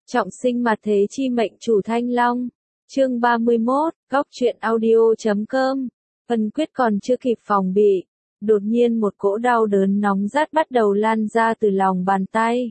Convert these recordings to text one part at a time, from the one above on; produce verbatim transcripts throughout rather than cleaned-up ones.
Trọng sinh mặt thế chi mệnh chủ Thanh Long. Chương ba mươi mốt, góc truyện audio chấm com. Vân Quyết còn chưa kịp phòng bị, đột nhiên một cỗ đau đớn nóng rát bắt đầu lan ra từ lòng bàn tay.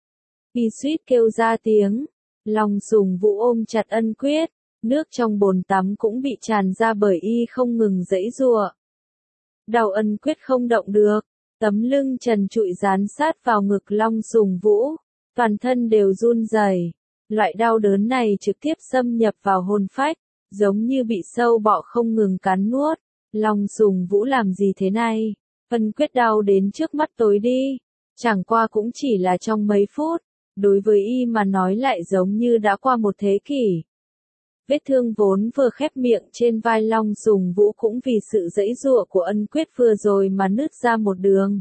Y suýt kêu ra tiếng, Long Sùng Vũ ôm chặt Ân Quyết, nước trong bồn tắm cũng bị tràn ra bởi y không ngừng giãy giụa. Đầu Ân Quyết không động được, tấm lưng trần trụi dán sát vào ngực Long Sùng Vũ, toàn thân đều run rẩy. Loại đau đớn này trực tiếp xâm nhập vào hồn phách, giống như bị sâu bọ không ngừng cắn nuốt. Long Sùng Vũ làm gì thế này? Ân Quyết đau đến trước mắt tối đi. Chẳng qua cũng chỉ là trong mấy phút, đối với y mà nói lại giống như đã qua một thế kỷ. Vết thương vốn vừa khép miệng trên vai Long Sùng Vũ cũng vì sự giãy giụa của Ân Quyết vừa rồi mà nứt ra một đường.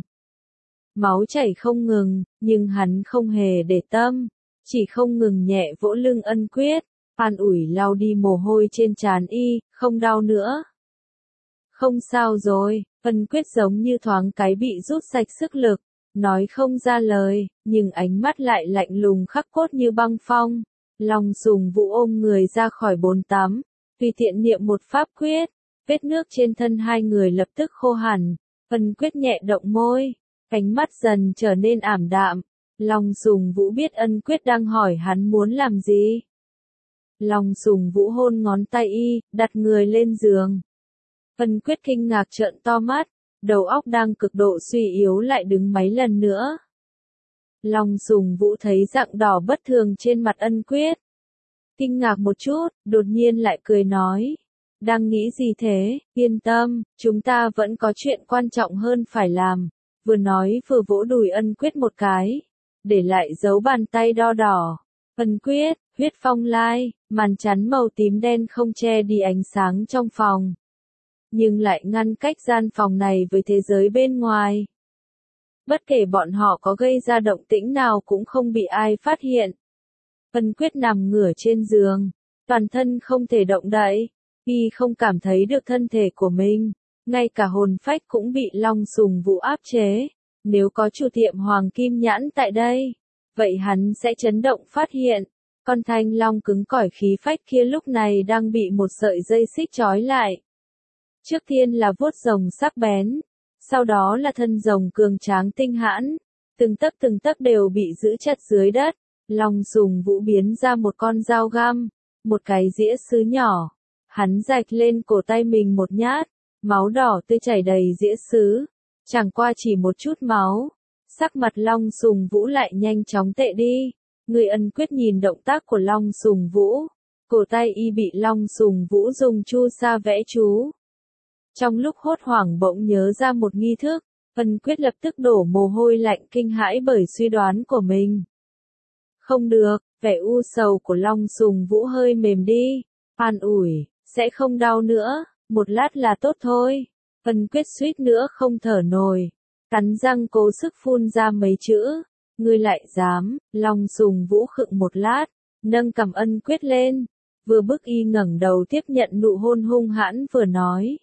Máu chảy không ngừng, nhưng hắn không hề để tâm, chỉ không ngừng nhẹ vỗ lưng Ân Quyết, an ủi lau đi mồ hôi trên trán y, không đau nữa. Không sao rồi, Ân Quyết giống như thoáng cái bị rút sạch sức lực, nói không ra lời, nhưng ánh mắt lại lạnh lùng khắc cốt như băng phong. Long Sùng Vũ ôm người ra khỏi bồn tắm, tùy tiện niệm một pháp quyết, vết nước trên thân hai người lập tức khô hẳn. Ân Quyết nhẹ động môi, ánh mắt dần trở nên ảm đạm. Long Sùng Vũ biết Ân Quyết đang hỏi hắn muốn làm gì. Long Sùng Vũ hôn ngón tay y, đặt người lên giường. Ân Quyết kinh ngạc trợn to mắt, đầu óc đang cực độ suy yếu lại đứng mấy lần nữa. Long Sùng Vũ thấy rạng đỏ bất thường trên mặt Ân Quyết. Kinh ngạc một chút, đột nhiên lại cười nói. Đang nghĩ gì thế, yên tâm, chúng ta vẫn có chuyện quan trọng hơn phải làm. Vừa nói vừa vỗ đùi Ân Quyết một cái, để lại dấu bàn tay đo đỏ. Ân Quyết, huyết phong lai, màn chắn màu tím đen không che đi ánh sáng trong phòng, nhưng lại ngăn cách gian phòng này với thế giới bên ngoài. Bất kể bọn họ có gây ra động tĩnh nào cũng không bị ai phát hiện. Ân Quyết nằm ngửa trên giường, toàn thân không thể động đậy, y không cảm thấy được thân thể của mình, ngay cả hồn phách cũng bị Long Sùng Vũ áp chế. Nếu có chủ tiệm Hoàng Kim Nhãn tại đây, vậy hắn sẽ chấn động phát hiện, con thanh long cứng cỏi khí phách kia lúc này đang bị một sợi dây xích trói lại. Trước tiên là vuốt rồng sắc bén, sau đó là thân rồng cường tráng tinh hãn, từng tấc từng tấc đều bị giữ chặt dưới đất. Long Sùng Vũ biến ra một con dao găm, một cái dĩa sứ nhỏ, hắn rạch lên cổ tay mình một nhát, máu đỏ tươi chảy đầy dĩa sứ. Chẳng qua chỉ một chút máu, sắc mặt Long Sùng Vũ lại nhanh chóng tệ đi. Người Ân Quyết nhìn động tác của Long Sùng Vũ, cổ tay y bị Long Sùng Vũ dùng chu sa vẽ chú. Trong lúc hốt hoảng bỗng nhớ ra một nghi thức, Ân Quyết lập tức đổ mồ hôi lạnh kinh hãi bởi suy đoán của mình. Không được, vẻ u sầu của Long Sùng Vũ hơi mềm đi, an ủi, sẽ không đau nữa, một lát là tốt thôi. Ân Quyết suýt nữa không thở nổi, cắn răng cố sức phun ra mấy chữ, ngươi lại dám. Long Sùng Vũ khựng một lát, nâng cằm Ân Quyết lên, vừa bức y ngẩng đầu tiếp nhận nụ hôn hung hãn vừa nói.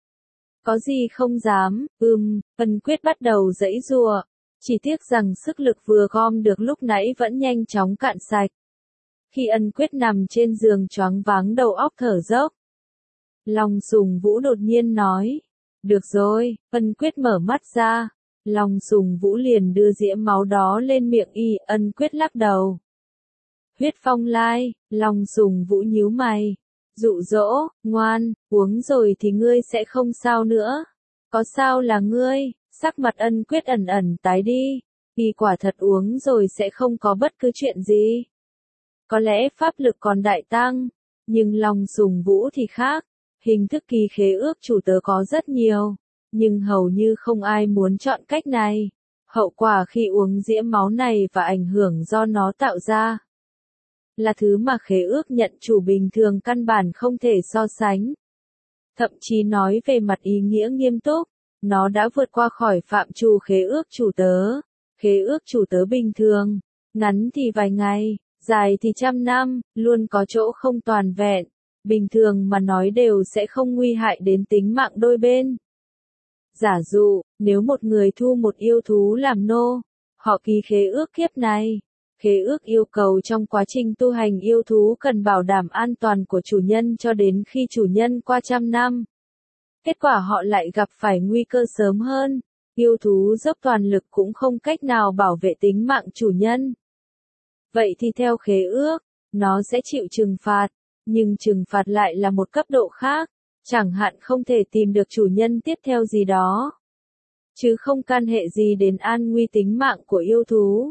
Có gì không dám, ừm, Ân Quyết bắt đầu giãy giụa, chỉ tiếc rằng sức lực vừa gom được lúc nãy vẫn nhanh chóng cạn sạch. Khi Ân Quyết nằm trên giường choáng váng đầu óc thở dốc, Long Sùng Vũ đột nhiên nói. Được rồi, Ân Quyết mở mắt ra, Long Sùng Vũ liền đưa dĩa máu đó lên miệng y. Ân Quyết lắc đầu. Huyết phong lai, Long Sùng Vũ nhíu mày, dụ dỗ, ngoan, uống rồi thì ngươi sẽ không sao nữa. Có sao là ngươi? Sắc mặt Ân Quyết ẩn ẩn tái đi, y quả thật uống rồi sẽ không có bất cứ chuyện gì. Có lẽ pháp lực còn đại tăng, nhưng Long Sùng Vũ thì khác. Hình thức ký khế ước chủ tớ có rất nhiều, nhưng hầu như không ai muốn chọn cách này. Hậu quả khi uống dĩa máu này và ảnh hưởng do nó tạo ra là thứ mà khế ước nhận chủ bình thường căn bản không thể so sánh. Thậm chí nói về mặt ý nghĩa nghiêm túc, nó đã vượt qua khỏi phạm trù khế ước chủ tớ. Khế ước chủ tớ bình thường, ngắn thì vài ngày, dài thì trăm năm, luôn có chỗ không toàn vẹn. Bình thường mà nói đều sẽ không nguy hại đến tính mạng đôi bên. Giả dụ, nếu một người thu một yêu thú làm nô, họ ký khế ước kiếp này, Khế ước yêu cầu trong quá trình tu hành yêu thú cần bảo đảm an toàn của chủ nhân cho đến khi chủ nhân qua trăm năm. Kết quả họ lại gặp phải nguy cơ sớm hơn. Yêu thú dốc toàn lực cũng không cách nào bảo vệ tính mạng chủ nhân. Vậy thì theo khế ước, nó sẽ chịu trừng phạt, nhưng trừng phạt lại là một cấp độ khác, chẳng hạn không thể tìm được chủ nhân tiếp theo gì đó, chứ không can hệ gì đến an nguy tính mạng của yêu thú.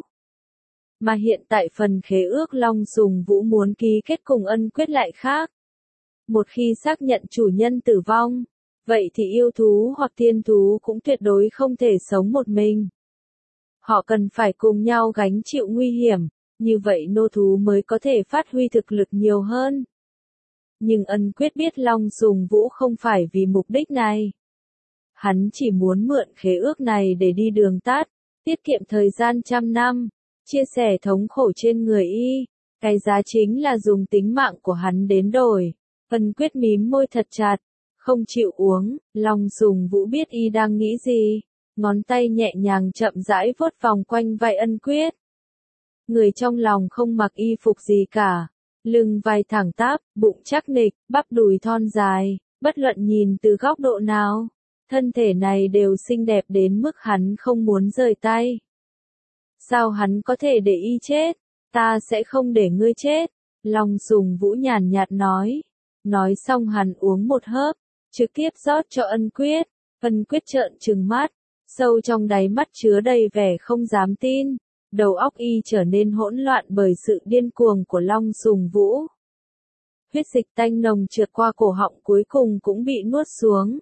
Mà hiện tại phần khế ước Long Sùng Vũ muốn ký kết cùng Ân Quyết lại khác. Một khi xác nhận chủ nhân tử vong, vậy thì yêu thú hoặc tiên thú cũng tuyệt đối không thể sống một mình. Họ cần phải cùng nhau gánh chịu nguy hiểm, như vậy nô thú mới có thể phát huy thực lực nhiều hơn. Nhưng Ân Quyết biết Long Sùng Vũ không phải vì mục đích này. Hắn chỉ muốn mượn khế ước này để đi đường tắt, tiết kiệm thời gian trăm năm, chia sẻ thống khổ trên người y. Cái giá chính là dùng tính mạng của hắn đến đổi. Ân Quyết mím môi thật chặt, không chịu uống. Long Sùng Vũ biết y đang nghĩ gì, ngón tay nhẹ nhàng chậm rãi vuốt vòng quanh vai Ân Quyết. Người trong lòng không mặc y phục gì cả, lưng vai thẳng tắp, bụng chắc nịch, bắp đùi thon dài, bất luận nhìn từ góc độ nào, thân thể này đều xinh đẹp đến mức hắn không muốn rời tay. Sao hắn có thể để y chết? Ta sẽ không để ngươi chết. Long Sùng Vũ nhàn nhạt nói. Nói xong hắn uống một hớp, trực tiếp rót cho Ân Quyết. Ân Quyết trợn trừng mắt, sâu trong đáy mắt chứa đầy vẻ không dám tin. Đầu óc y trở nên hỗn loạn bởi sự điên cuồng của Long Sùng Vũ. Huyết dịch tanh nồng trượt qua cổ họng cuối cùng cũng bị nuốt xuống.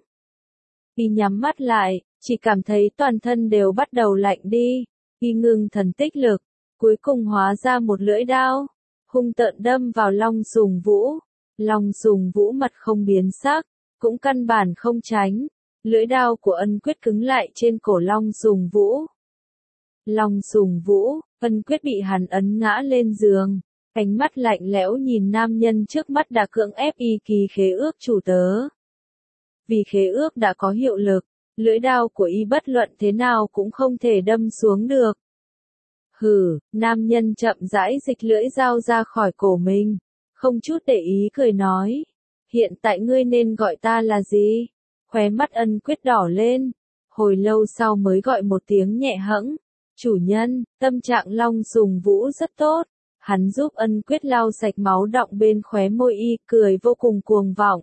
Y nhắm mắt lại, chỉ cảm thấy toàn thân đều bắt đầu lạnh đi. Y ngưng thần tích lực, cuối cùng hóa ra một lưỡi đao, hung tợn đâm vào Long Sùng Vũ. Long Sùng Vũ mặt không biến sắc, cũng căn bản không tránh. Lưỡi đao của Ân Quyết cứng lại trên cổ Long Sùng Vũ. Long Sùng Vũ, Ân Quyết bị hắn ấn ngã lên giường, ánh mắt lạnh lẽo nhìn nam nhân trước mắt đã cưỡng ép y ký khế ước chủ tớ. Vì khế ước đã có hiệu lực, lưỡi đao của y bất luận thế nào cũng không thể đâm xuống được. Hừ, nam nhân chậm rãi dịch lưỡi dao ra khỏi cổ mình, không chút để ý cười nói. Hiện tại ngươi nên gọi ta là gì? Khóe mắt Ân Quyết đỏ lên, hồi lâu sau mới gọi một tiếng nhẹ hẫng. Chủ nhân. Tâm trạng Long Sùng Vũ rất tốt, hắn giúp Ân Quyết lau sạch máu đọng bên khóe môi y, cười vô cùng cuồng vọng.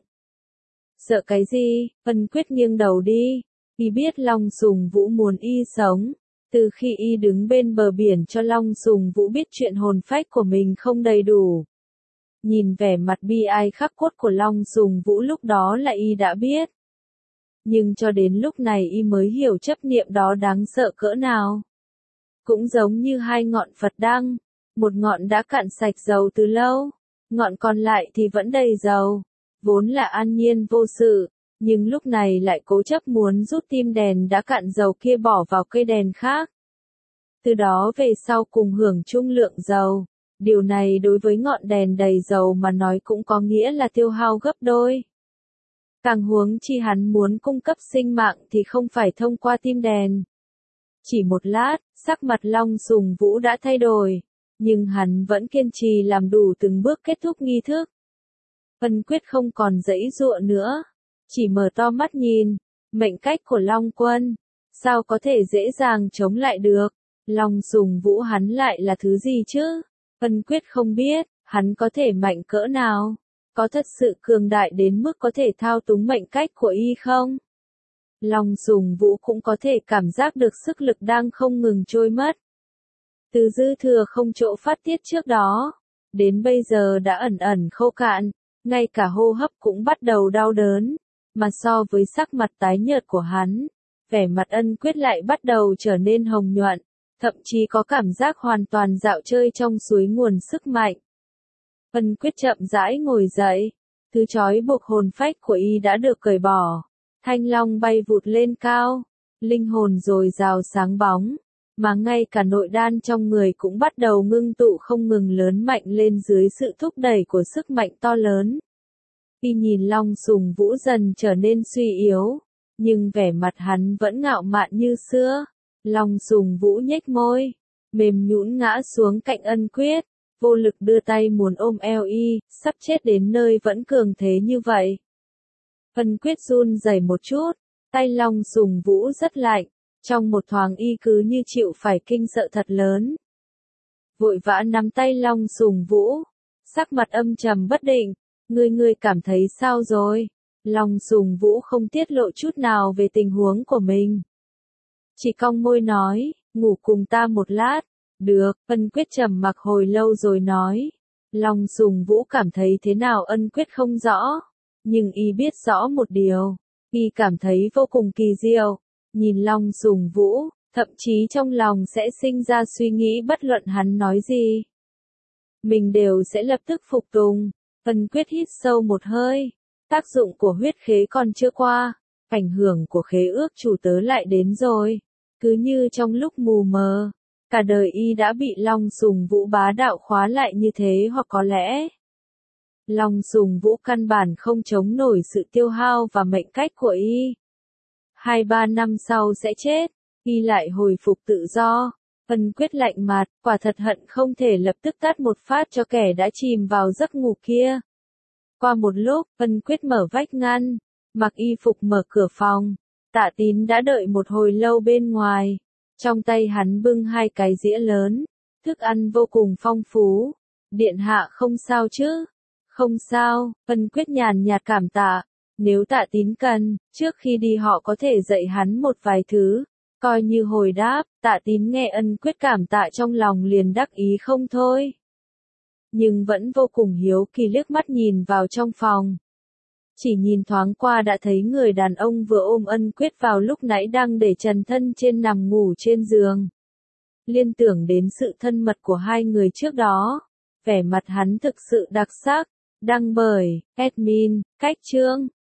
Sợ cái gì? Ân Quyết nghiêng đầu đi. Y biết Long Sùng Vũ muốn y sống. Từ khi y đứng bên bờ biển cho Long Sùng Vũ biết chuyện hồn phách của mình không đầy đủ. Nhìn vẻ mặt bi ai khắc cốt của Long Sùng Vũ lúc đó là y đã biết. Nhưng cho đến lúc này y mới hiểu chấp niệm đó đáng sợ cỡ nào. Cũng giống như hai ngọn Phật đăng, một ngọn đã cạn sạch dầu từ lâu, ngọn còn lại thì vẫn đầy dầu, vốn là an nhiên vô sự, nhưng lúc này lại cố chấp muốn rút tim đèn đã cạn dầu kia bỏ vào cây đèn khác. Từ đó về sau cùng hưởng chung lượng dầu, điều này đối với ngọn đèn đầy dầu mà nói cũng có nghĩa là tiêu hao gấp đôi. Càng huống chi hắn muốn cung cấp sinh mạng thì không phải thông qua tim đèn. Chỉ một lát, sắc mặt Long Sùng Vũ đã thay đổi, nhưng hắn vẫn kiên trì làm đủ từng bước kết thúc nghi thức. Ân Quyết không còn giãy giụa nữa, chỉ mở to mắt nhìn, mệnh cách của Long Quân, sao có thể dễ dàng chống lại được, Long Sùng Vũ hắn lại là thứ gì chứ? Ân Quyết không biết, hắn có thể mạnh cỡ nào, có thật sự cường đại đến mức có thể thao túng mệnh cách của y không? Long Sùng Vũ cũng có thể cảm giác được sức lực đang không ngừng trôi mất. Từ dư thừa không chỗ phát tiết trước đó, đến bây giờ đã ẩn ẩn khô cạn, ngay cả hô hấp cũng bắt đầu đau đớn, mà so với sắc mặt tái nhợt của hắn, vẻ mặt Ân Quyết lại bắt đầu trở nên hồng nhuận, thậm chí có cảm giác hoàn toàn dạo chơi trong suối nguồn sức mạnh. Ân Quyết chậm rãi ngồi dậy, thứ trói buộc hồn phách của y đã được cởi bỏ. Thanh long bay vụt lên cao, linh hồn dồi dào sáng bóng, mà ngay cả nội đan trong người cũng bắt đầu ngưng tụ không ngừng lớn mạnh lên dưới sự thúc đẩy của sức mạnh to lớn. Khi nhìn Long Sùng Vũ dần trở nên suy yếu, nhưng vẻ mặt hắn vẫn ngạo mạn như xưa. Long Sùng Vũ nhếch môi, mềm nhũn ngã xuống cạnh Ân Quyết, vô lực đưa tay muốn ôm eo y, sắp chết đến nơi vẫn cường thế như vậy. Ân Quyết run rẩy một chút, tay Long Sùng Vũ rất lạnh, trong một thoáng y cứ như chịu phải kinh sợ thật lớn. Vội vã nắm tay Long Sùng Vũ, sắc mặt âm trầm bất định, ngươi ngươi cảm thấy sao rồi? Long Sùng Vũ không tiết lộ chút nào về tình huống của mình. Chỉ cong môi nói, ngủ cùng ta một lát. Được, Ân Quyết trầm mặc hồi lâu rồi nói. Long Sùng Vũ cảm thấy thế nào Ân Quyết không rõ. Nhưng y biết rõ một điều. Y cảm thấy vô cùng kỳ diệu. Nhìn Long Sùng Vũ, thậm chí trong lòng sẽ sinh ra suy nghĩ bất luận hắn nói gì. Mình đều sẽ lập tức phục tùng. Ân Quyết hít sâu một hơi. Tác dụng của huyết khế còn chưa qua. Ảnh hưởng của khế ước chủ tớ lại đến rồi. Cứ như trong lúc mù mờ. Cả đời y đã bị Long Sùng Vũ bá đạo khóa lại như thế hoặc có lẽ. Long Sùng Vũ căn bản không chống nổi sự tiêu hao và mệnh cách của y. Hai ba năm sau sẽ chết, y lại hồi phục tự do. Ân Quyết lạnh mặt, quả thật hận không thể lập tức tát một phát cho kẻ đã chìm vào giấc ngủ kia. Qua một lúc, Ân Quyết mở vách ngăn, mặc y phục mở cửa phòng. Tạ Tín đã đợi một hồi lâu bên ngoài. Trong tay hắn bưng hai cái dĩa lớn, thức ăn vô cùng phong phú. Điện hạ không sao chứ? Không sao, Ân Quyết nhàn nhạt cảm tạ. Nếu Tạ Tín cần, trước khi đi họ có thể dạy hắn một vài thứ. Coi như hồi đáp, Tạ Tín nghe Ân Quyết cảm tạ trong lòng liền đắc ý không thôi. Nhưng vẫn vô cùng hiếu kỳ liếc mắt nhìn vào trong phòng. Chỉ nhìn thoáng qua đã thấy người đàn ông vừa ôm Ân Quyết vào lúc nãy đang để trần thân trên nằm ngủ trên giường. Liên tưởng đến sự thân mật của hai người trước đó. Vẻ mặt hắn thực sự đặc sắc. Đăng bởi, admin, cách chương.